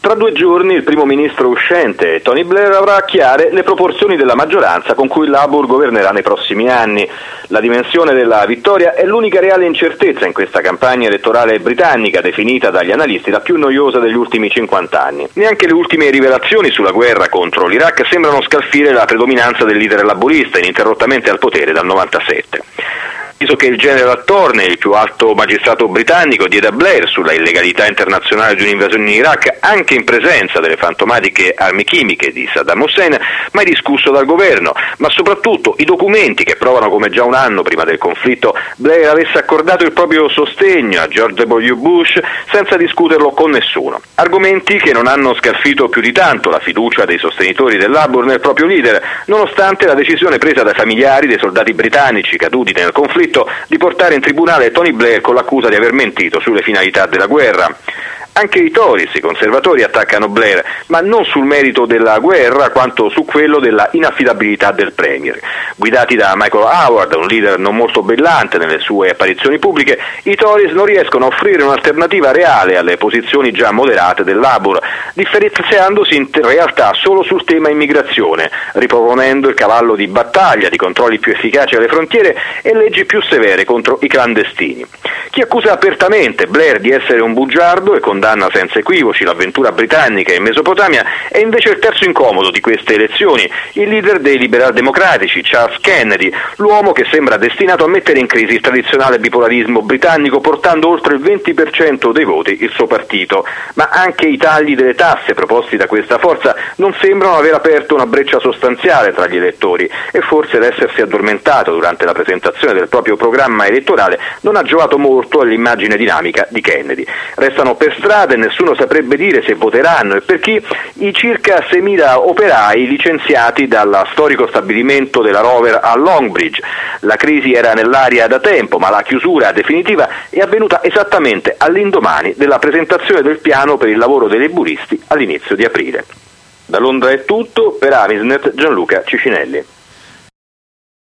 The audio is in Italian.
Tra 2 giorni il primo ministro uscente, Tony Blair, avrà chiare le proporzioni della maggioranza con cui il Labour governerà nei prossimi anni. La dimensione della vittoria è l'unica reale incertezza in questa campagna elettorale britannica, definita dagli analisti la più noiosa degli ultimi 50 anni. Neanche le ultime rivelazioni sulla guerra contro l'Iraq sembrano scalfire la predominanza del leader laburista, ininterrottamente al potere dal 97. Visto che il general Thorney, il più alto magistrato britannico, diede a Blair sulla illegalità internazionale di un'invasione in Iraq, anche in presenza delle fantomatiche armi chimiche di Saddam Hussein, mai discusso dal governo, ma soprattutto i documenti che provano come già un anno prima del conflitto Blair avesse accordato il proprio sostegno a George W. Bush senza discuterlo con nessuno. Argomenti che non hanno scalfito più di tanto la fiducia dei sostenitori del Labour nel proprio leader, nonostante la decisione presa dai familiari dei soldati britannici caduti nel conflitto di portare in tribunale Tony Blair con l'accusa di aver mentito sulle finalità della guerra. Anche i Tories, i conservatori, attaccano Blair, ma non sul merito della guerra quanto su quello della inaffidabilità del Premier. Guidati da Michael Howard, un leader non molto brillante nelle sue apparizioni pubbliche, i Tories non riescono a offrire un'alternativa reale alle posizioni già moderate del Labour, differenziandosi in realtà solo sul tema immigrazione, riproponendo il cavallo di battaglia di controlli più efficaci alle frontiere e leggi più severe contro i clandestini. Chi accusa apertamente Blair di essere un bugiardo e condanna senza equivoci l'avventura britannica in Mesopotamia è invece il terzo incomodo di queste elezioni, il leader dei liberal democratici, Charles Kennedy, l'uomo che sembra destinato a mettere in crisi il tradizionale bipolarismo britannico portando oltre il 20% dei voti il suo partito. Ma anche i tagli delle tasse proposti da questa forza non sembrano aver aperto una breccia sostanziale tra gli elettori e forse l'essersi addormentato durante la presentazione del proprio programma elettorale non ha giovato molto all'immagine dinamica di Kennedy. Restano per strada e nessuno saprebbe dire se voteranno e per chi i circa 6.000 operai licenziati dal storico stabilimento della Rover a Longbridge. La crisi era nell'aria da tempo, ma la chiusura definitiva è avvenuta esattamente all'indomani della presentazione del piano per il lavoro dei laburisti all'inizio di aprile. Da Londra è tutto, per Amisnet Gianluca Cicinelli.